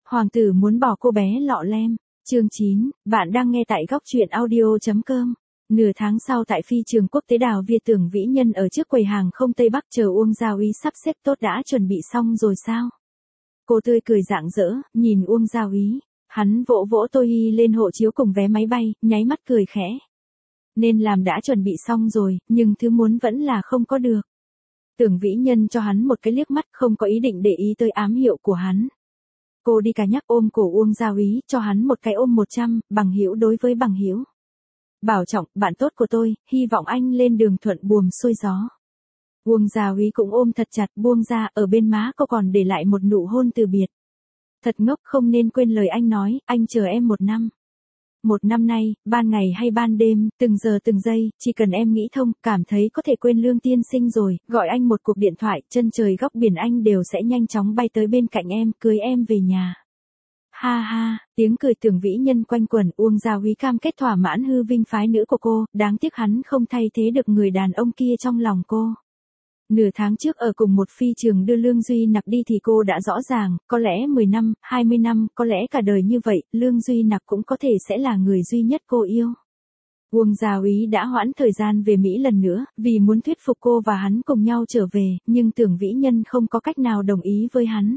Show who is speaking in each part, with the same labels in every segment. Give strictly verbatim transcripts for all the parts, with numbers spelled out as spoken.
Speaker 1: Hoàng tử muốn bỏ cô bé lọ lem. Chương chín, bạn đang nghe tại góc truyện audio.com. Nửa tháng sau tại phi trường quốc tế Đào Việt, Tưởng Vĩ Nhân ở trước quầy hàng không Tây Bắc chờ Uông Gia Úy sắp xếp tốt. Đã chuẩn bị xong rồi sao? Cô tươi cười rạng rỡ, nhìn Uông Gia Úy. Hắn vỗ vỗ Tô Hi lên hộ chiếu cùng vé máy bay, nháy mắt cười khẽ. Nên làm đã chuẩn bị xong rồi, nhưng thứ muốn vẫn là không có được. Tưởng Vĩ Nhân cho hắn một cái liếc mắt, không có ý định để ý tới ám hiệu của hắn. Cô đi cả nhắc ôm cổ Uông Gia Úy, cho hắn một cái ôm một trăm, bằng hữu đối với bằng hữu. Bảo trọng, bạn tốt của tôi, hy vọng anh lên đường thuận buồm xuôi gió. Uông Gia Úy cũng ôm thật chặt, buông ra, ở bên má cô còn để lại một nụ hôn từ biệt. Thật ngốc, không nên quên lời anh nói, anh chờ em một năm. Một năm nay, ban ngày hay ban đêm, từng giờ từng giây, chỉ cần em nghĩ thông, cảm thấy có thể quên Lương tiên sinh rồi, gọi anh một cuộc điện thoại, chân trời góc biển anh đều sẽ nhanh chóng bay tới bên cạnh em, cưới em về nhà. Ha ha, tiếng cười Tưởng Vĩ Nhân quanh quẩn. Uông Gia Úy cam kết thỏa mãn hư vinh phái nữ của cô, đáng tiếc hắn không thay thế được người đàn ông kia trong lòng cô. Nửa tháng trước ở cùng một phi trường đưa Lương Duy Nặc đi thì cô đã rõ ràng, có lẽ mười năm, hai mươi năm, có lẽ cả đời như vậy, Lương Duy Nặc cũng có thể sẽ là người duy nhất cô yêu. Uông Gia Úy đã hoãn thời gian về Mỹ lần nữa, vì muốn thuyết phục cô và hắn cùng nhau trở về, nhưng Tưởng Vĩ Nhân không có cách nào đồng ý với hắn.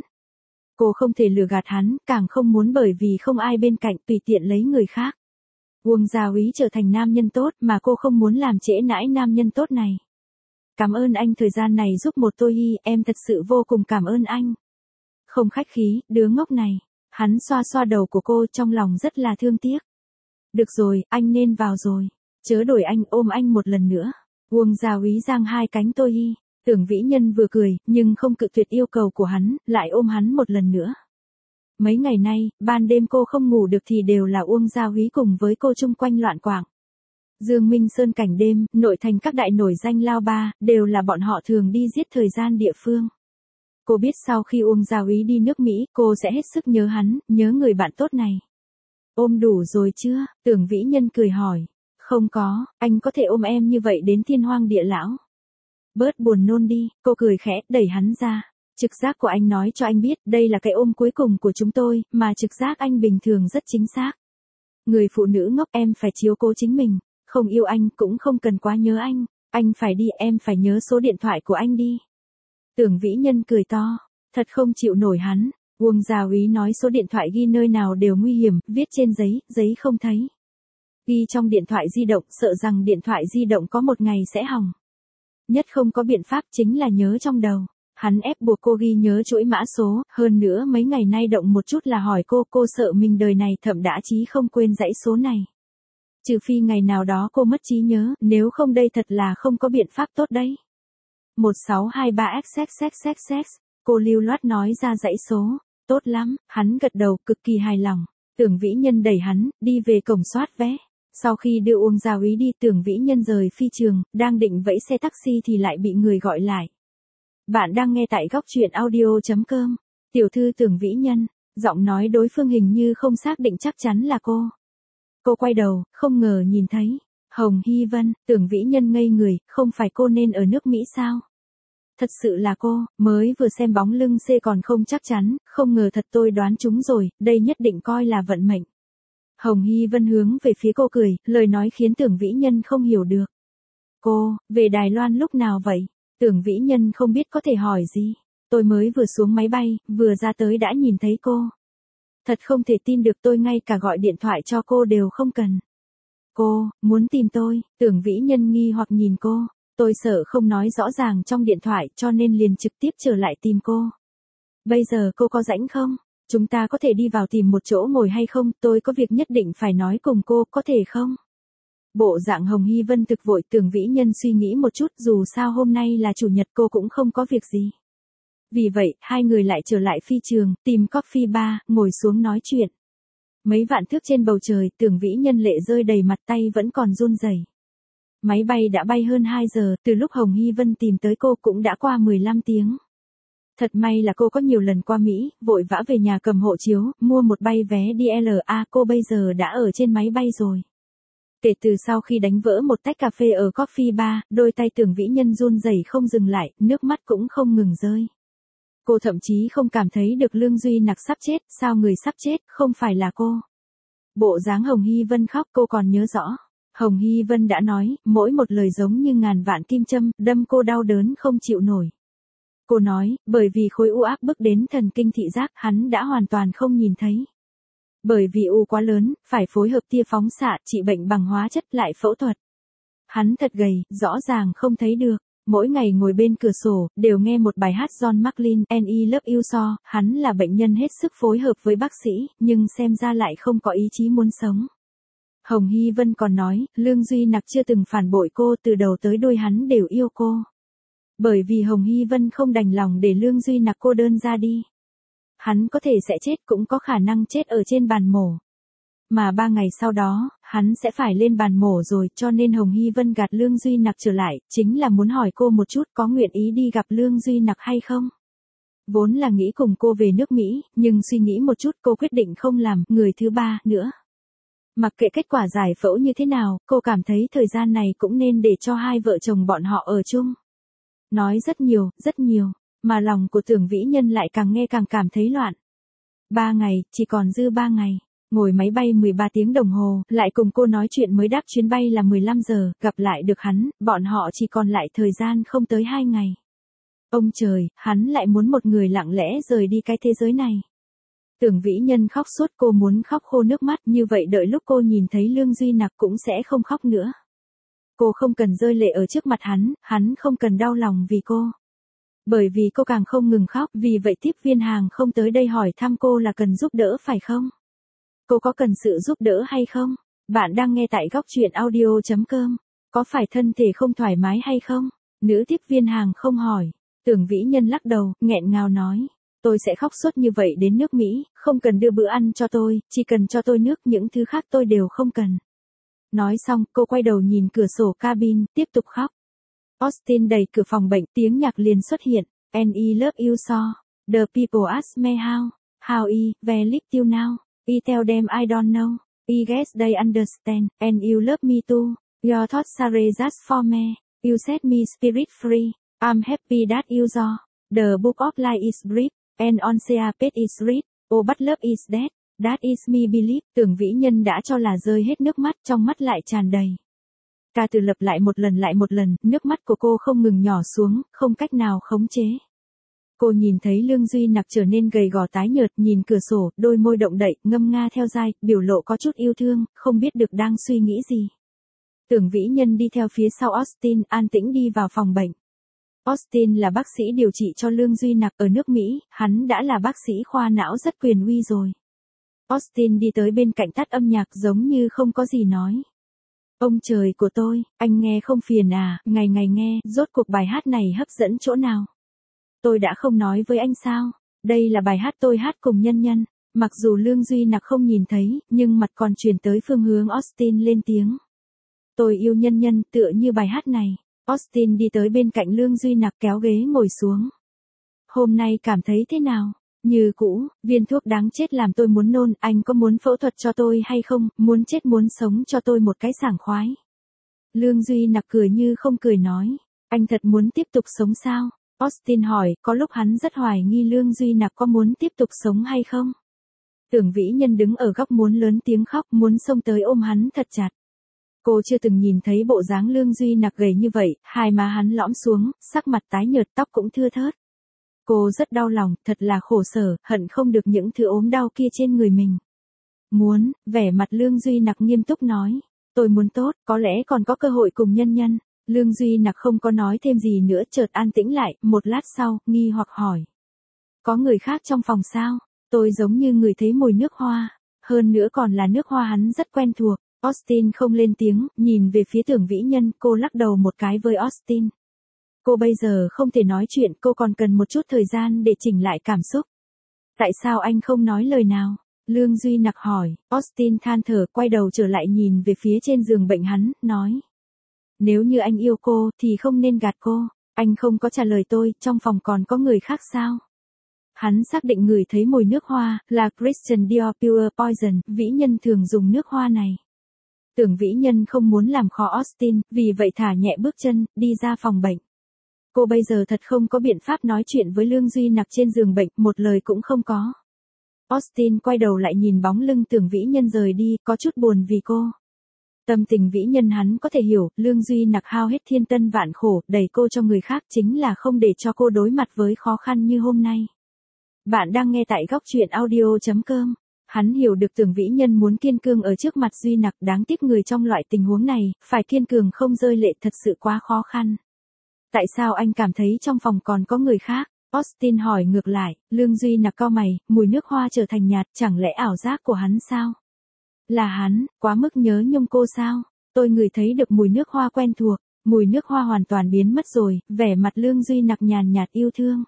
Speaker 1: Cô không thể lừa gạt hắn, càng không muốn bởi vì không ai bên cạnh tùy tiện lấy người khác. Uông Gia Úy trở thành nam nhân tốt mà cô không muốn làm trễ nãi nam nhân tốt này. Cảm ơn anh thời gian này giúp một Tô Hi, em thật sự vô cùng cảm ơn anh. Không khách khí, đứa ngốc này. Hắn xoa xoa đầu của cô, trong lòng rất là thương tiếc. Được rồi, anh nên vào rồi. Chớ đổi anh, ôm anh một lần nữa. Uông Gia Úy giang hai cánh Tô Hi. Tưởng Vĩ Nhân vừa cười, nhưng không cự tuyệt yêu cầu của hắn, lại ôm hắn một lần nữa. Mấy ngày nay, ban đêm cô không ngủ được thì đều là Uông Gia Úy cùng với cô chung quanh loạn quạng. Dương Minh Sơn cảnh đêm, nội thành các đại nổi danh lao ba, đều là bọn họ thường đi giết thời gian địa phương. Cô biết sau khi Uông Gia Úy đi nước Mỹ, cô sẽ hết sức nhớ hắn, nhớ người bạn tốt này. Ôm đủ rồi chưa? Tưởng Vĩ Nhân cười hỏi. Không có, anh có thể ôm em như vậy đến thiên hoang địa lão. Bớt buồn nôn đi, cô cười khẽ, đẩy hắn ra. Trực giác của anh nói cho anh biết, đây là cái ôm cuối cùng của chúng tôi, mà trực giác anh bình thường rất chính xác. Người phụ nữ ngốc, em phải chiếu cố chính mình. Không yêu anh, cũng không cần quá nhớ anh. Anh phải đi, em phải nhớ số điện thoại của anh đi. Tưởng Vĩ Nhân cười to. Thật không chịu nổi hắn. Uông Gia Úy nói số điện thoại ghi nơi nào đều nguy hiểm, viết trên giấy, giấy không thấy. Ghi trong điện thoại di động, sợ rằng điện thoại di động có một ngày sẽ hỏng. Nhất không có biện pháp chính là nhớ trong đầu. Hắn ép buộc cô ghi nhớ chuỗi mã số, hơn nữa mấy ngày nay động một chút là hỏi cô, cô sợ mình đời này thậm đã chí không quên dãy số này. Trừ phi ngày nào đó cô mất trí nhớ, nếu không đây thật là không có biện pháp tốt đấy. một sáu hai ba x x x x x, cô lưu loát nói ra dãy số. Tốt lắm, hắn gật đầu, cực kỳ hài lòng. Tưởng Vĩ Nhân đẩy hắn, đi về cổng soát vé. Sau khi đưa Uông Gia Úy đi, Tưởng Vĩ Nhân rời phi trường, đang định vẫy xe taxi thì lại bị người gọi lại. Bạn đang nghe tại góc truyện audio.com. Tiểu thư Tưởng Vĩ Nhân, giọng nói đối phương hình như không xác định chắc chắn là cô. Cô quay đầu, không ngờ nhìn thấy. Hồng Hy Vân. Tưởng Vĩ Nhân ngây người, không phải cô nên ở nước Mỹ sao? Thật sự là cô, mới vừa xem bóng lưng C còn không chắc chắn, không ngờ thật tôi đoán trúng rồi, đây nhất định coi là vận mệnh. Hồng Hy Vân hướng về phía cô cười, lời nói khiến Tưởng Vĩ Nhân không hiểu được. Cô, về Đài Loan lúc nào vậy? Tưởng Vĩ Nhân không biết có thể hỏi gì. Tôi mới vừa xuống máy bay, vừa ra tới đã nhìn thấy cô. Thật không thể tin được, tôi ngay cả gọi điện thoại cho cô đều không cần. Cô, muốn tìm tôi? Tưởng Vĩ Nhân nghi hoặc nhìn cô. Tôi sợ không nói rõ ràng trong điện thoại cho nên liền trực tiếp trở lại tìm cô. Bây giờ cô có rảnh không? Chúng ta có thể đi vào tìm một chỗ ngồi hay không? Tôi có việc nhất định phải nói cùng cô, có thể không? Bộ dạng Hồng Hy Vân thực vội. Tưởng Vĩ Nhân suy nghĩ một chút, dù sao hôm nay là chủ nhật cô cũng không có việc gì. Vì vậy, hai người lại trở lại phi trường, tìm coffee bar, ngồi xuống nói chuyện. Mấy vạn thước trên bầu trời, Tưởng Vĩ Nhân lệ rơi đầy mặt, tay vẫn còn run rẩy. Máy bay đã bay hơn hai giờ, từ lúc Hồng Hy Vân tìm tới cô cũng đã qua mười lăm tiếng. Thật may là cô có nhiều lần qua Mỹ, vội vã về nhà cầm hộ chiếu, mua một bay vé đi lờ a, cô bây giờ đã ở trên máy bay rồi. Kể từ sau khi đánh vỡ một tách cà phê ở coffee bar, đôi tay Tưởng Vĩ Nhân run rẩy không dừng lại, nước mắt cũng không ngừng rơi. Cô thậm chí không cảm thấy được Lương Duy Nặc sắp chết, sao người sắp chết, không phải là cô. Bộ dáng Hồng Hy Vân khóc cô còn nhớ rõ. Hồng Hy Vân đã nói, mỗi một lời giống như ngàn vạn kim châm, đâm cô đau đớn không chịu nổi. Cô nói, bởi vì khối u ác bức đến thần kinh thị giác, hắn đã hoàn toàn không nhìn thấy. Bởi vì u quá lớn, phải phối hợp tia phóng xạ, trị bệnh bằng hóa chất lại phẫu thuật. Hắn thật gầy, rõ ràng không thấy được. Mỗi ngày ngồi bên cửa sổ, đều nghe một bài hát John McLean, And I Love You So, hắn là bệnh nhân hết sức phối hợp với bác sĩ, nhưng xem ra lại không có ý chí muốn sống. Hồng Hy Vân còn nói, Lương Duy Nặc chưa từng phản bội cô, từ đầu tới đuôi hắn đều yêu cô. Bởi vì Hồng Hy Vân không đành lòng để Lương Duy Nặc cô đơn ra đi. Hắn có thể sẽ chết, cũng có khả năng chết ở trên bàn mổ. Mà ba ngày sau đó, hắn sẽ phải lên bàn mổ rồi, cho nên Hồng Hy Vân gạt Lương Duy Nặc trở lại, chính là muốn hỏi cô một chút có nguyện ý đi gặp Lương Duy Nặc hay không. Vốn là nghĩ cùng cô về nước Mỹ, nhưng suy nghĩ một chút cô quyết định không làm người thứ ba nữa. Mặc kệ kết quả giải phẫu như thế nào, cô cảm thấy thời gian này cũng nên để cho hai vợ chồng bọn họ ở chung. Nói rất nhiều, rất nhiều, mà lòng của Tưởng Vĩ Nhân lại càng nghe càng cảm thấy loạn. Ba ngày, chỉ còn dư ba ngày. Ngồi máy bay mười ba tiếng đồng hồ, lại cùng cô nói chuyện mới đáp chuyến bay là mười lăm giờ, gặp lại được hắn, bọn họ chỉ còn lại thời gian không tới hai ngày. Ông trời, hắn lại muốn một người lặng lẽ rời đi cái thế giới này. Tưởng Vĩ Nhân khóc suốt, cô muốn khóc khô nước mắt, như vậy đợi lúc cô nhìn thấy Lương Duy Nặc cũng sẽ không khóc nữa. Cô không cần rơi lệ ở trước mặt hắn, hắn không cần đau lòng vì cô. Bởi vì cô càng không ngừng khóc, vì vậy tiếp viên hàng không tới đây hỏi thăm cô là cần giúp đỡ phải không? Cô có cần sự giúp đỡ hay không? Bạn đang nghe tại góc truyện audio chấm com. Có phải thân thể không thoải mái hay không? Nữ tiếp viên hàng không hỏi. Tưởng Vĩ Nhân lắc đầu, nghẹn ngào nói. Tôi sẽ khóc suốt như vậy đến nước Mỹ, không cần đưa bữa ăn cho tôi, chỉ cần cho tôi nước, những thứ khác tôi đều không cần. Nói xong, cô quay đầu nhìn cửa sổ cabin, tiếp tục khóc. Austin đẩy cửa phòng bệnh, tiếng nhạc liền xuất hiện. And I Love You So. The people ask me how. How I, where live you now. I tell them I don't know. I guess they understand. And you love me too. Your thoughts are just for me. You set me spirit free. I'm happy that you saw. The book of life is brief. And on the page is read. Oh but love is dead. That is me believe. Tưởng Vĩ Nhân đã cho là rơi hết nước mắt, trong mắt lại tràn đầy. Ca từ lặp lại một lần lại một lần, nước mắt của cô không ngừng nhỏ xuống, không cách nào khống chế. Cô nhìn thấy Lương Duy Nặc trở nên gầy gò tái nhợt, nhìn cửa sổ, đôi môi động đậy, ngâm nga theo dai, biểu lộ có chút yêu thương, không biết được đang suy nghĩ gì. Tưởng Vĩ Nhân đi theo phía sau Austin, an tĩnh đi vào phòng bệnh. Austin là bác sĩ điều trị cho Lương Duy Nặc ở nước Mỹ, hắn đã là bác sĩ khoa não rất quyền uy rồi. Austin đi tới bên cạnh tắt âm nhạc giống như không có gì nói. Ông trời của tôi, anh nghe không phiền à, ngày ngày nghe, rốt cuộc bài hát này hấp dẫn chỗ nào? Tôi đã không nói với anh sao? Đây là bài hát tôi hát cùng Nhân Nhân. Mặc dù Lương Duy Nặc không nhìn thấy, nhưng mặt còn chuyển tới phương hướng Austin lên tiếng. Tôi yêu Nhân Nhân, tựa như bài hát này. Austin đi tới bên cạnh Lương Duy Nặc kéo ghế ngồi xuống. Hôm nay cảm thấy thế nào? Như cũ, viên thuốc đáng chết làm tôi muốn nôn, anh có muốn phẫu thuật cho tôi hay không, muốn chết muốn sống cho tôi một cái sảng khoái. Lương Duy Nặc cười như không cười nói, anh thật muốn tiếp tục sống sao? Austin hỏi, có lúc hắn rất hoài nghi Lương Duy Nặc có muốn tiếp tục sống hay không? Tưởng Vĩ Nhân đứng ở góc muốn lớn tiếng khóc, muốn xông tới ôm hắn thật chặt. Cô chưa từng nhìn thấy bộ dáng Lương Duy Nặc gầy như vậy, hai má hắn lõm xuống, sắc mặt tái nhợt, tóc cũng thưa thớt. Cô rất đau lòng, thật là khổ sở, hận không được những thứ ốm đau kia trên người mình. Muốn, vẻ mặt Lương Duy Nặc nghiêm túc nói. Tôi muốn tốt, có lẽ còn có cơ hội cùng Nhân Nhân. Lương Duy Nặc không có nói thêm gì nữa, chợt an tĩnh lại, một lát sau, nghi hoặc hỏi. Có người khác trong phòng sao? Tôi giống như người thấy mùi nước hoa. Hơn nữa còn là nước hoa hắn rất quen thuộc. Austin không lên tiếng, nhìn về phía Tưởng Vĩ Nhân, cô lắc đầu một cái với Austin. Cô bây giờ không thể nói chuyện, cô còn cần một chút thời gian để chỉnh lại cảm xúc. Tại sao anh không nói lời nào? Lương Duy Nặc hỏi. Austin than thở, quay đầu trở lại nhìn về phía trên giường bệnh hắn, nói. Nếu như anh yêu cô, thì không nên gạt cô. Anh không có trả lời tôi, trong phòng còn có người khác sao? Hắn xác định người thấy mùi nước hoa, là Christian Dior Pure Poison, Vĩ Nhân thường dùng nước hoa này. Tưởng Vĩ Nhân không muốn làm khó Austin, vì vậy thả nhẹ bước chân, đi ra phòng bệnh. Cô bây giờ thật không có biện pháp nói chuyện với Lương Duy Nặc trên giường bệnh, một lời cũng không có. Austin quay đầu lại nhìn bóng lưng Tưởng Vĩ Nhân rời đi, có chút buồn vì cô. Tâm tình Vĩ Nhân hắn có thể hiểu, Lương Duy Nặc hao hết thiên tân vạn khổ, đẩy cô cho người khác chính là không để cho cô đối mặt với khó khăn như hôm nay. Bạn đang nghe tại góc truyện audio chấm com. Hắn hiểu được Tưởng Vĩ Nhân muốn kiên cường ở trước mặt Duy Nặc, đáng tiếc người trong loại tình huống này, phải kiên cường không rơi lệ thật sự quá khó khăn. Tại sao anh cảm thấy trong phòng còn có người khác? Austin hỏi ngược lại. Lương Duy Nặc cau mày, mùi nước hoa trở thành nhạt, chẳng lẽ ảo giác của hắn sao? Là hắn, quá mức nhớ nhung cô sao? Tôi ngửi thấy được mùi nước hoa quen thuộc, mùi nước hoa hoàn toàn biến mất rồi, vẻ mặt Lương Duy Nặc nhàn nhạt yêu thương.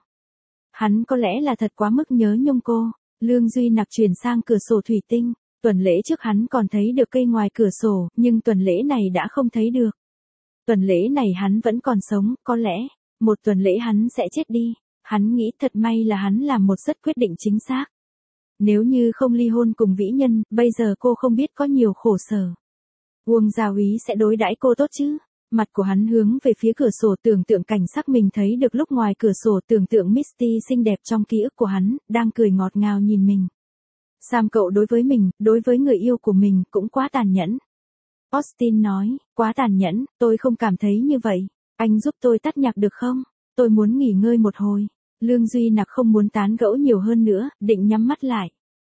Speaker 1: Hắn có lẽ là thật quá mức nhớ nhung cô. Lương Duy Nặc chuyển sang cửa sổ thủy tinh, tuần lễ trước hắn còn thấy được cây ngoài cửa sổ, nhưng tuần lễ này đã không thấy được. Tuần lễ này hắn vẫn còn sống, có lẽ, một tuần lễ hắn sẽ chết đi. Hắn nghĩ thật may là hắn làm một rất quyết định chính xác. Nếu như không ly hôn cùng Vĩ Nhân, bây giờ cô không biết có nhiều khổ sở. Uông Gia Úy sẽ đối đãi cô tốt chứ? Mặt của hắn hướng về phía cửa sổ, tưởng tượng cảnh sắc mình thấy được lúc ngoài cửa sổ, tưởng tượng Misty xinh đẹp trong ký ức của hắn, đang cười ngọt ngào nhìn mình. Sam cậu đối với mình, đối với người yêu của mình, cũng quá tàn nhẫn. Austin nói, quá tàn nhẫn, tôi không cảm thấy như vậy. Anh giúp tôi tắt nhạc được không? Tôi muốn nghỉ ngơi một hồi. Lương Duy Nặc không muốn tán gẫu nhiều hơn nữa, định nhắm mắt lại.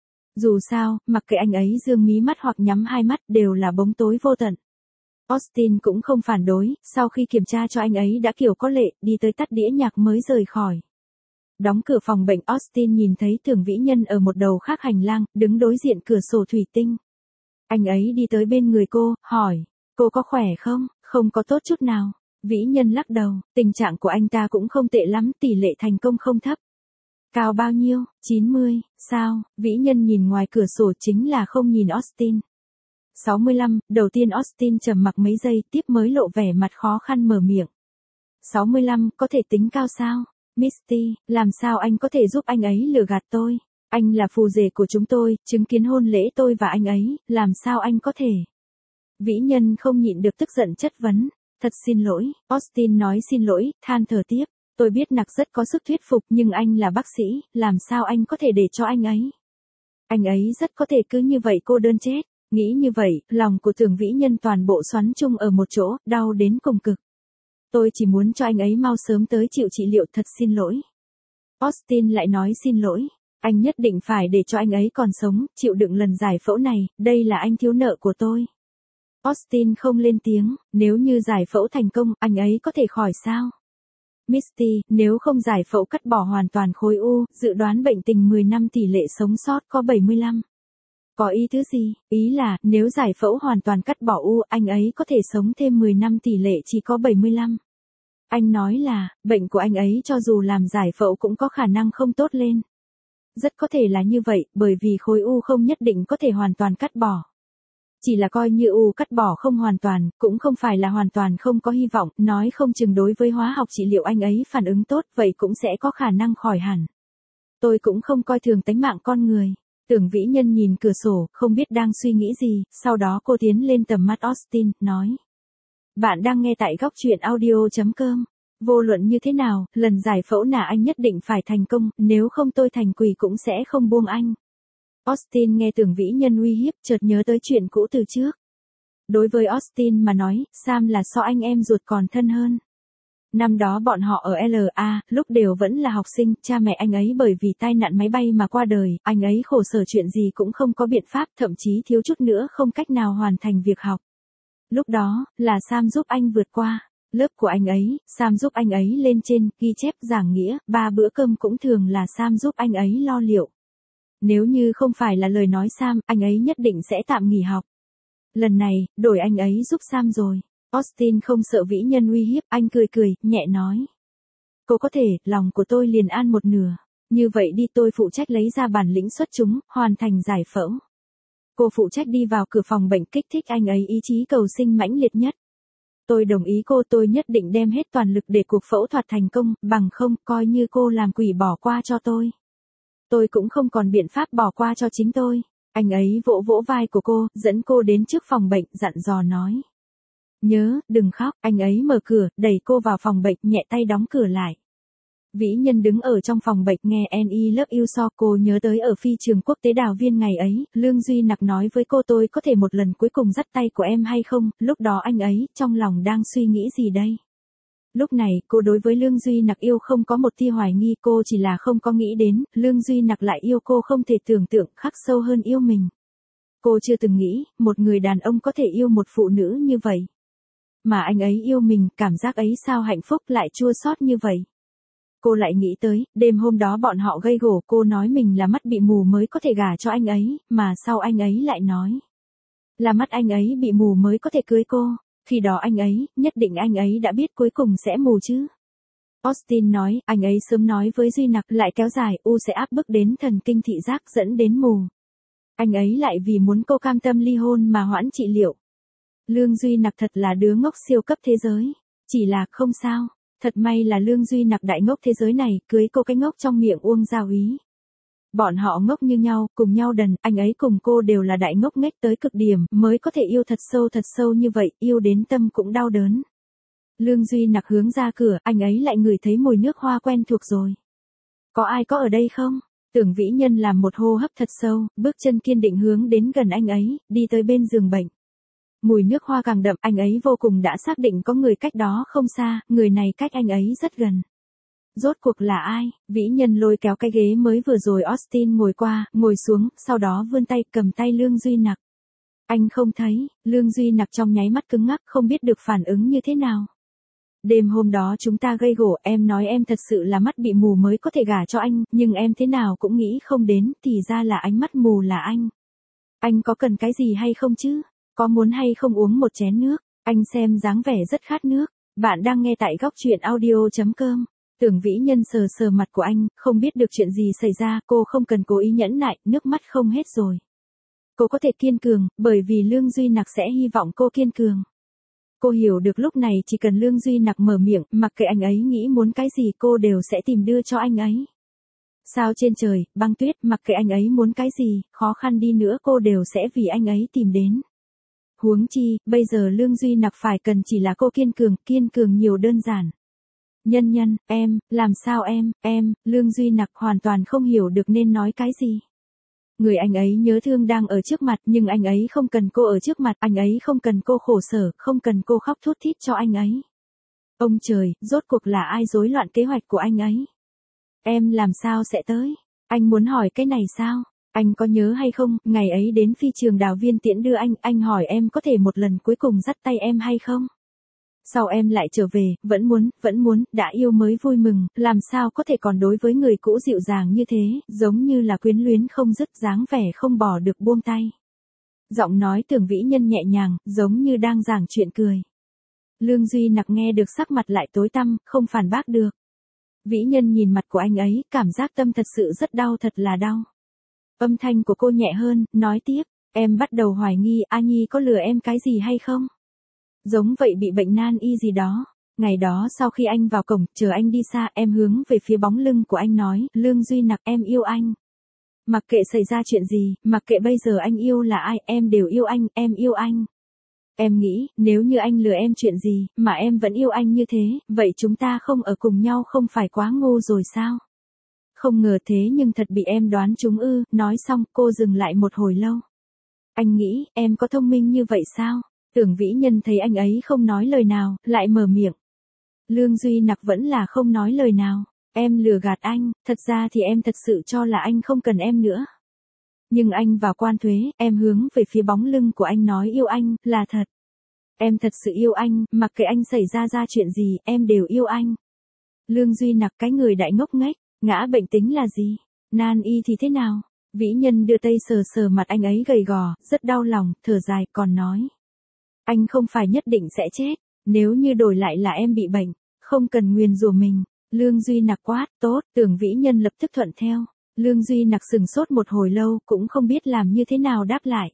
Speaker 1: Dù sao, mặc kệ anh ấy dương mí mắt hoặc nhắm hai mắt đều là bóng tối vô tận. Austin cũng không phản đối, sau khi kiểm tra cho anh ấy đã kiểu có lệ, đi tới tắt đĩa nhạc mới rời khỏi. Đóng cửa phòng bệnh, Austin nhìn thấy Tưởng Vĩ Nhân ở một đầu khác hành lang, đứng đối diện cửa sổ thủy tinh. Anh ấy đi tới bên người cô, hỏi, cô có khỏe không? Không có tốt chút nào. Vĩ Nhân lắc đầu, tình trạng của anh ta cũng không tệ lắm, tỷ lệ thành công không thấp. Cao bao nhiêu? chín mươi, sao? Vĩ Nhân nhìn ngoài cửa sổ chính là không nhìn Austin. sáu mươi lăm, đầu tiên Austin trầm mặc mấy giây, tiếp mới lộ vẻ mặt khó khăn mở miệng. sáu mươi lăm, có thể tính cao sao? Misty, làm sao anh có thể giúp anh ấy lừa gạt tôi? Anh là phù rể của chúng tôi, chứng kiến hôn lễ tôi và anh ấy, làm sao anh có thể? Vĩ Nhân không nhịn được tức giận chất vấn. Thật xin lỗi, Austin nói xin lỗi, than thở tiếp. Tôi biết Nặc rất có sức thuyết phục nhưng anh là bác sĩ, làm sao anh có thể để cho anh ấy? Anh ấy rất có thể cứ như vậy cô đơn chết. Nghĩ như vậy, lòng của Tưởng Vĩ Nhân toàn bộ xoắn chung ở một chỗ, đau đến cùng cực. Tôi chỉ muốn cho anh ấy mau sớm tới chịu trị liệu, thật xin lỗi. Austin lại nói xin lỗi. Anh nhất định phải để cho anh ấy còn sống, chịu đựng lần giải phẫu này, đây là anh thiếu nợ của tôi. Austin không lên tiếng, nếu như giải phẫu thành công, anh ấy có thể khỏi sao? Misty, nếu không giải phẫu cắt bỏ hoàn toàn khối u, dự đoán bệnh tình mười năm tỷ lệ sống sót có bảy mươi lăm. Có ý thứ gì? Ý là, nếu giải phẫu hoàn toàn cắt bỏ u, anh ấy có thể sống thêm mười năm tỷ lệ chỉ có bảy mươi lăm. Anh nói là, bệnh của anh ấy cho dù làm giải phẫu cũng có khả năng không tốt lên. Rất có thể là như vậy, bởi vì khối u không nhất định có thể hoàn toàn cắt bỏ. Chỉ là coi như u cắt bỏ không hoàn toàn, cũng không phải là hoàn toàn không có hy vọng, nói không chừng đối với hóa học trị liệu anh ấy phản ứng tốt, vậy cũng sẽ có khả năng khỏi hẳn. Tôi cũng không coi thường tánh mạng con người. Tưởng Vĩ Nhân nhìn cửa sổ, không biết đang suy nghĩ gì, sau đó cô tiến lên tầm mắt Austin, nói. Bạn đang nghe tại góc truyện audio chấm com. Vô luận như thế nào, lần giải phẫu nà anh nhất định phải thành công, nếu không tôi thành quỷ cũng sẽ không buông anh. Austin nghe Tưởng Vĩ Nhân uy hiếp, chợt nhớ tới chuyện cũ từ trước. Đối với Austin mà nói, Sam là so anh em ruột còn thân hơn. Năm đó bọn họ ở lờ a, lúc đều vẫn là học sinh, cha mẹ anh ấy bởi vì tai nạn máy bay mà qua đời, anh ấy khổ sở chuyện gì cũng không có biện pháp, thậm chí thiếu chút nữa không cách nào hoàn thành việc học. Lúc đó, là Sam giúp anh vượt qua. Lớp của anh ấy, Sam giúp anh ấy lên trên, ghi chép giảng nghĩa, ba bữa cơm cũng thường là Sam giúp anh ấy lo liệu. Nếu như không phải là lời nói Sam, anh ấy nhất định sẽ tạm nghỉ học. Lần này, đổi anh ấy giúp Sam rồi. Austin không sợ Vĩ Nhân uy hiếp, anh cười cười, nhẹ nói. Cô có thể, lòng của tôi liền an một nửa. Như vậy đi, tôi phụ trách lấy ra bản lĩnh xuất chúng, hoàn thành giải phẫu. Cô phụ trách đi vào cửa phòng bệnh, kích thích anh ấy ý chí cầu sinh mãnh liệt nhất. Tôi đồng ý cô, tôi nhất định đem hết toàn lực để cuộc phẫu thuật thành công, bằng không, coi như cô làm quỷ bỏ qua cho tôi. Tôi cũng không còn biện pháp bỏ qua cho chính tôi. Anh ấy vỗ vỗ vai của cô, dẫn cô đến trước phòng bệnh, dặn dò nói. Nhớ, đừng khóc, anh ấy mở cửa, đẩy cô vào phòng bệnh, nhẹ tay đóng cửa lại. Vĩ Nhân đứng ở trong phòng bệnh nghe N I Love You So, cô nhớ tới ở phi trường quốc tế Đào Viên ngày ấy, Lương Duy Nặc nói với cô tôi có thể một lần cuối cùng dắt tay của em hay không, lúc đó anh ấy, trong lòng đang suy nghĩ gì đây? Lúc này, cô đối với Lương Duy Nặc yêu không có một tia hoài nghi, cô chỉ là không có nghĩ đến, Lương Duy Nặc lại yêu cô không thể tưởng tượng, khắc sâu hơn yêu mình. Cô chưa từng nghĩ, một người đàn ông có thể yêu một phụ nữ như vậy. Mà anh ấy yêu mình, cảm giác ấy sao hạnh phúc lại chua xót như vậy. Cô lại nghĩ tới, đêm hôm đó bọn họ gây gổ, cô nói mình là mắt bị mù mới có thể gả cho anh ấy, mà sau anh ấy lại nói là mắt anh ấy bị mù mới có thể cưới cô. Khi đó anh ấy, nhất định anh ấy đã biết cuối cùng sẽ mù chứ. Austin nói, anh ấy sớm nói với Duy Nặc, lại kéo dài, u sẽ áp bức đến thần kinh thị giác dẫn đến mù. Anh ấy lại vì muốn cô cam tâm ly hôn mà hoãn trị liệu. Lương Duy Nặc thật là đứa ngốc siêu cấp thế giới. Chỉ là, không sao. Thật may là Lương Duy Nặc đại ngốc thế giới này, cưới cô cái ngốc trong miệng Uông Gia Úy. Bọn họ ngốc như nhau, cùng nhau đần, anh ấy cùng cô đều là đại ngốc nghếch tới cực điểm, mới có thể yêu thật sâu thật sâu như vậy, yêu đến tâm cũng đau đớn. Lương Duy Nặc hướng ra cửa, anh ấy lại ngửi thấy mùi nước hoa quen thuộc rồi. Có ai có ở đây không? Tưởng Vĩ Nhân làm một hô hấp thật sâu, bước chân kiên định hướng đến gần anh ấy, đi tới bên giường bệnh. Mùi nước hoa càng đậm, anh ấy vô cùng đã xác định có người cách đó không xa, người này cách anh ấy rất gần. Rốt cuộc là ai? Vĩ Nhân lôi kéo cái ghế mới vừa rồi Austin ngồi qua, ngồi xuống, sau đó vươn tay cầm tay Lương Duy Nặc. Anh không thấy, Lương Duy Nặc trong nháy mắt cứng ngắc, không biết được phản ứng như thế nào. Đêm hôm đó chúng ta gây gổ, em nói em thật sự là mắt bị mù mới có thể gả cho anh, nhưng em thế nào cũng nghĩ không đến, thì ra là ánh mắt mù là anh. Anh có cần cái gì hay không chứ? Có muốn hay không uống một chén nước? Anh xem dáng vẻ rất khát nước. Bạn đang nghe tại góc truyện audio chấm com. Tưởng Vĩ Nhân sờ sờ mặt của anh, không biết được chuyện gì xảy ra, cô không cần cố ý nhẫn nại, nước mắt không hết rồi. Cô có thể kiên cường, bởi vì Lương Duy Nặc sẽ hy vọng cô kiên cường. Cô hiểu được lúc này chỉ cần Lương Duy Nặc mở miệng, mặc kệ anh ấy nghĩ muốn cái gì cô đều sẽ tìm đưa cho anh ấy. Sao trên trời, băng tuyết, mặc kệ anh ấy muốn cái gì, khó khăn đi nữa cô đều sẽ vì anh ấy tìm đến. Huống chi, bây giờ Lương Duy Nặc phải cần chỉ là cô kiên cường, kiên cường nhiều đơn giản. Nhân Nhân, em, làm sao em, em, Lương Duy Nặc hoàn toàn không hiểu được nên nói cái gì. Người anh ấy nhớ thương đang ở trước mặt, nhưng anh ấy không cần cô ở trước mặt, anh ấy không cần cô khổ sở, không cần cô khóc thút thít cho anh ấy. Ông trời, rốt cuộc là ai rối loạn kế hoạch của anh ấy? Em làm sao sẽ tới? Anh muốn hỏi cái này sao? Anh có nhớ hay không, ngày ấy đến phi trường Đào Viên tiễn đưa anh, anh hỏi em có thể một lần cuối cùng dắt tay em hay không? Sau em lại trở về, vẫn muốn, vẫn muốn, đã yêu mới vui mừng, làm sao có thể còn đối với người cũ dịu dàng như thế, giống như là quyến luyến không dứt, dáng vẻ không bỏ được buông tay. Giọng nói Tưởng Vĩ Nhân nhẹ nhàng, giống như đang giảng chuyện cười. Lương Duy Nặc nghe được sắc mặt lại tối tăm, không phản bác được. Vĩ Nhân nhìn mặt của anh ấy, cảm giác tâm thật sự rất đau, thật là đau. Âm thanh của cô nhẹ hơn, nói tiếp, em bắt đầu hoài nghi A Nhi có lừa em cái gì hay không? Giống vậy bị bệnh nan y gì đó. Ngày đó sau khi anh vào cổng, chờ anh đi xa, em hướng về phía bóng lưng của anh nói, Lương Duy Nặc em yêu anh. Mặc kệ xảy ra chuyện gì, mặc kệ bây giờ anh yêu là ai, em đều yêu anh, em yêu anh. Em nghĩ, nếu như anh lừa em chuyện gì, mà em vẫn yêu anh như thế, vậy chúng ta không ở cùng nhau không phải quá ngu rồi sao? Không ngờ thế nhưng thật bị em đoán trúng ư, nói xong cô dừng lại một hồi lâu. Anh nghĩ, em có thông minh như vậy sao? Tưởng Vĩ Nhân thấy anh ấy không nói lời nào, lại mở miệng. Lương Duy Nặc vẫn là không nói lời nào. Em lừa gạt anh, thật ra thì em thật sự cho là anh không cần em nữa. Nhưng anh vào quan thuế, em hướng về phía bóng lưng của anh nói yêu anh, là thật. Em thật sự yêu anh, mặc kệ anh xảy ra ra chuyện gì, em đều yêu anh. Lương Duy Nặc cái người đại ngốc nghếch, ngã bệnh tính là gì? Nan y thì thế nào? Vĩ Nhân đưa tay sờ sờ mặt anh ấy gầy gò, rất đau lòng, thở dài, còn nói. Anh không phải nhất định sẽ chết, nếu như đổi lại là em bị bệnh, không cần nguyền rủa mình. Lương Duy Nặc quát, tốt, Tưởng Vĩ Nhân lập tức thuận theo. Lương Duy Nặc sừng sốt một hồi lâu, cũng không biết làm như thế nào đáp lại.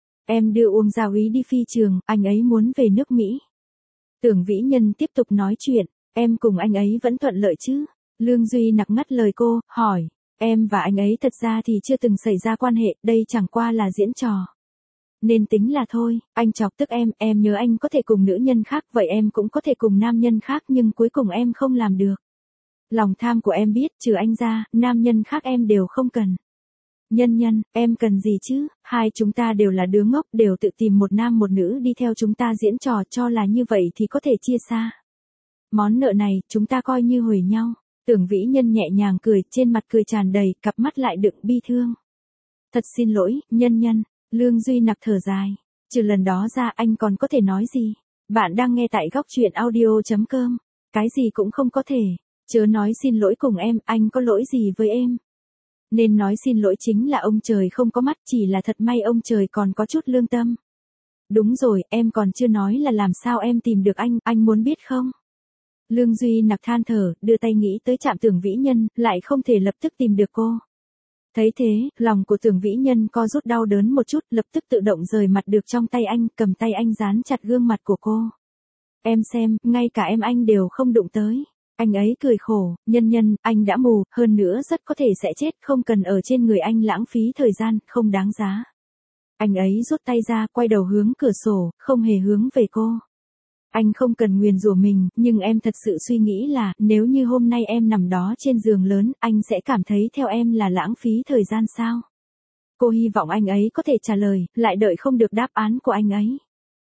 Speaker 1: Em đưa Uông Gia Úy đi phi trường, anh ấy muốn về nước Mỹ. Tưởng Vĩ Nhân tiếp tục nói chuyện, em cùng anh ấy vẫn thuận lợi chứ? Lương Duy Nặc ngắt lời cô, hỏi, em và anh ấy thật ra thì chưa từng xảy ra quan hệ, đây chẳng qua là diễn trò. Nên tính là thôi, anh chọc tức em, em nhớ anh có thể cùng nữ nhân khác, vậy em cũng có thể cùng nam nhân khác nhưng cuối cùng em không làm được. Lòng tham của em biết, trừ anh ra, nam nhân khác em đều không cần. Nhân nhân, em cần gì chứ, hai chúng ta đều là đứa ngốc, đều tự tìm một nam một nữ đi theo chúng ta diễn trò, cho là như vậy thì có thể chia xa. Món nợ này, chúng ta coi như hủy nhau. Tưởng Vĩ Nhân nhẹ nhàng cười, trên mặt cười tràn đầy, cặp mắt lại đựng bi thương. Thật xin lỗi, nhân nhân. Lương Duy Nặc thở dài. Trừ lần đó ra anh còn có thể nói gì? Bạn đang nghe tại góc truyện audio chấm com. Cái gì cũng không có thể. Chớ nói xin lỗi cùng em, anh có lỗi gì với em? Nên nói xin lỗi chính là ông trời không có mắt, chỉ là thật may ông trời còn có chút lương tâm. Đúng rồi, em còn chưa nói là làm sao em tìm được anh, anh muốn biết không? Lương Duy Nặc than thở, đưa tay nghĩ tới Trạm Tưởng Vĩ Nhân, lại không thể lập tức tìm được cô. Thấy thế, lòng của Tưởng Vĩ Nhân co rút đau đớn một chút, lập tức tự động rời mặt được trong tay anh, cầm tay anh dán chặt gương mặt của cô. Em xem, ngay cả em anh đều không đụng tới. Anh ấy cười khổ, nhân nhân, anh đã mù, hơn nữa rất có thể sẽ chết, không cần ở trên người anh lãng phí thời gian, không đáng giá. Anh ấy rút tay ra, quay đầu hướng cửa sổ, không hề hướng về cô. Anh không cần nguyền rủa mình, nhưng em thật sự suy nghĩ là, nếu như hôm nay em nằm đó trên giường lớn, anh sẽ cảm thấy theo em là lãng phí thời gian sao? Cô hy vọng anh ấy có thể trả lời, lại đợi không được đáp án của anh ấy.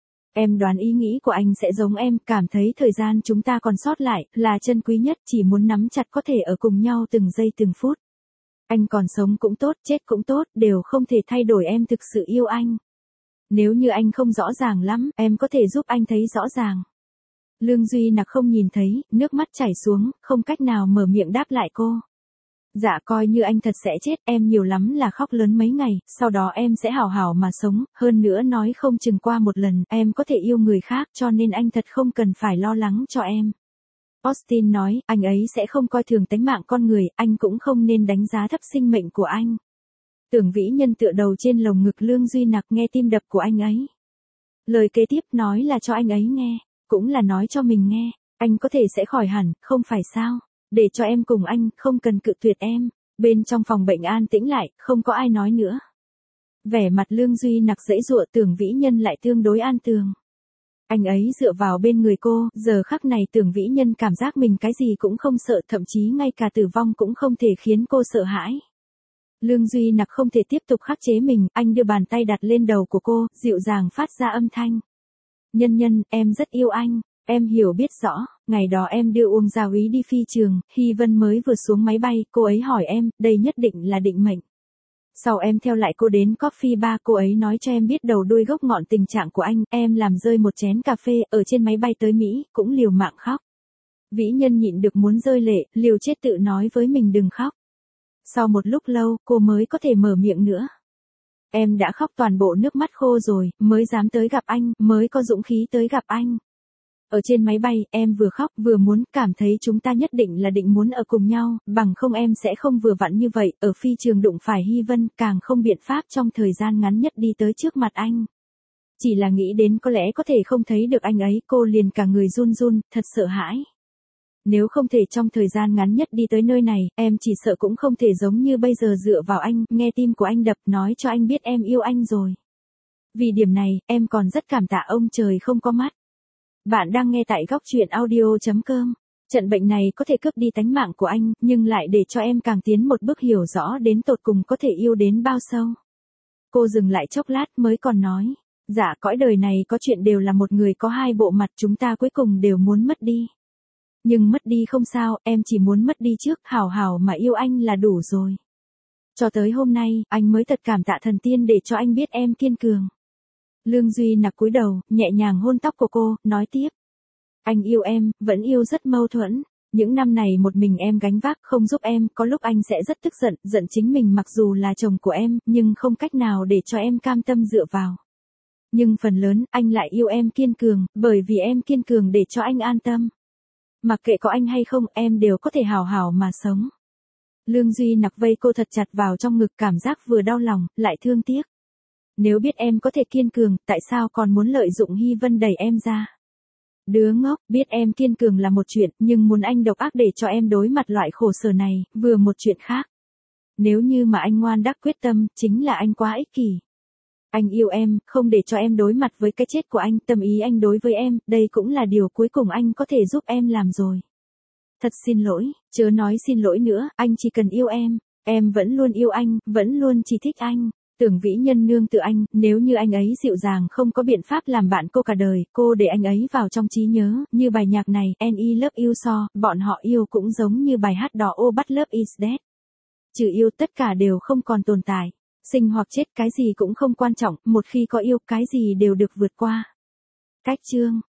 Speaker 1: Em đoán ý nghĩ của anh sẽ giống em, cảm thấy thời gian chúng ta còn sót lại, là chân quý nhất, chỉ muốn nắm chặt có thể ở cùng nhau từng giây từng phút. Anh còn sống cũng tốt, chết cũng tốt, đều không thể thay đổi em thực sự yêu anh. Nếu như anh không rõ ràng lắm, em có thể giúp anh thấy rõ ràng. Lương Duy Nặc không nhìn thấy, nước mắt chảy xuống, không cách nào mở miệng đáp lại cô. Dạ coi như anh thật sẽ chết, em nhiều lắm là khóc lớn mấy ngày, sau đó em sẽ hảo hảo mà sống, hơn nữa nói không chừng qua một lần, em có thể yêu người khác, cho nên anh thật không cần phải lo lắng cho em. Austin nói, anh ấy sẽ không coi thường tánh mạng con người, anh cũng không nên đánh giá thấp sinh mệnh của anh. Tưởng Vĩ Nhân tựa đầu trên lồng ngực Lương Duy Nặc, nghe tim đập của anh ấy. Lời kế tiếp nói là cho anh ấy nghe, cũng là nói cho mình nghe, anh có thể sẽ khỏi hẳn, không phải sao? Để cho em cùng anh, không cần cự tuyệt em. Bên trong phòng bệnh an tĩnh lại, không có ai nói nữa. Vẻ mặt Lương Duy Nặc giãy giụa, Tưởng Vĩ Nhân lại tương đối an tường. Anh ấy dựa vào bên người cô, giờ khắc này Tưởng Vĩ Nhân cảm giác mình cái gì cũng không sợ, thậm chí ngay cả tử vong cũng không thể khiến cô sợ hãi. Lương Duy Nặc không thể tiếp tục khắc chế mình, anh đưa bàn tay đặt lên đầu của cô, dịu dàng phát ra âm thanh. Nhân nhân, em rất yêu anh. Em hiểu biết rõ, ngày đó em đưa Uông Gia Úy đi phi trường, Hy Vân mới vừa xuống máy bay, cô ấy hỏi em, đây nhất định là định mệnh. Sau em theo lại cô đến Coffee Bar, cô ấy nói cho em biết đầu đuôi gốc ngọn tình trạng của anh, em làm rơi một chén cà phê, ở trên máy bay tới Mỹ, cũng liều mạng khóc. Vĩ Nhân nhịn được muốn rơi lệ, liều chết tự nói với mình đừng khóc. Sau một lúc lâu, cô mới có thể mở miệng nữa. Em đã khóc toàn bộ nước mắt khô rồi, mới dám tới gặp anh, mới có dũng khí tới gặp anh. Ở trên máy bay, em vừa khóc vừa muốn, cảm thấy chúng ta nhất định là định muốn ở cùng nhau, bằng không em sẽ không vừa vặn như vậy, ở phi trường đụng phải Hy Vân, càng không biện pháp trong thời gian ngắn nhất đi tới trước mặt anh. Chỉ là nghĩ đến có lẽ có thể không thấy được anh ấy, cô liền cả người run run, thật sợ hãi. Nếu không thể trong thời gian ngắn nhất đi tới nơi này, em chỉ sợ cũng không thể giống như bây giờ dựa vào anh, nghe tim của anh đập, nói cho anh biết em yêu anh rồi. Vì điểm này, em còn rất cảm tạ ông trời không có mắt. Bạn đang nghe tại góc truyện audio chấm com. Trận bệnh này có thể cướp đi tánh mạng của anh, nhưng lại để cho em càng tiến một bước hiểu rõ đến tột cùng có thể yêu đến bao sâu. Cô dừng lại chốc lát mới còn nói. Dạ cõi đời này có chuyện đều là một người có hai bộ mặt, chúng ta cuối cùng đều muốn mất đi. Nhưng mất đi không sao, em chỉ muốn mất đi trước, hảo hảo mà yêu anh là đủ rồi. Cho tới hôm nay, anh mới thật cảm tạ thần tiên để cho anh biết em kiên cường. Lương Duy Nặc cúi đầu, nhẹ nhàng hôn tóc của cô, nói tiếp. Anh yêu em, vẫn yêu rất mâu thuẫn. Những năm này một mình em gánh vác, không giúp em, có lúc anh sẽ rất tức giận, giận chính mình mặc dù là chồng của em, nhưng không cách nào để cho em cam tâm dựa vào. Nhưng phần lớn, anh lại yêu em kiên cường, bởi vì em kiên cường để cho anh an tâm. Mặc kệ có anh hay không, em đều có thể hào hào mà sống. Lương Duy Nặc vây cô thật chặt vào trong ngực, cảm giác vừa đau lòng, lại thương tiếc. Nếu biết em có thể kiên cường, tại sao còn muốn lợi dụng Hy Vân đẩy em ra? Đứa ngốc, biết em kiên cường là một chuyện, nhưng muốn anh độc ác để cho em đối mặt loại khổ sở này, vừa một chuyện khác. Nếu như mà anh ngoan đắc quyết tâm, chính là anh quá ích kỷ. Anh yêu em, không để cho em đối mặt với cái chết của anh, tâm ý anh đối với em, đây cũng là điều cuối cùng anh có thể giúp em làm rồi. Thật xin lỗi, chớ nói xin lỗi nữa, anh chỉ cần yêu em, em vẫn luôn yêu anh, vẫn luôn chỉ thích anh. Tưởng Vĩ Nhân nương tựa anh, nếu như anh ấy dịu dàng không có biện pháp làm bạn cô cả đời, cô để anh ấy vào trong trí nhớ, như bài nhạc này, And I Love You So, bọn họ yêu cũng giống như bài hát đỏ ô But Love Is Dead. Trừ yêu tất cả đều không còn tồn tại. Sinh hoặc chết cái gì cũng không quan trọng, một khi có yêu cái gì đều được vượt qua. Cách chương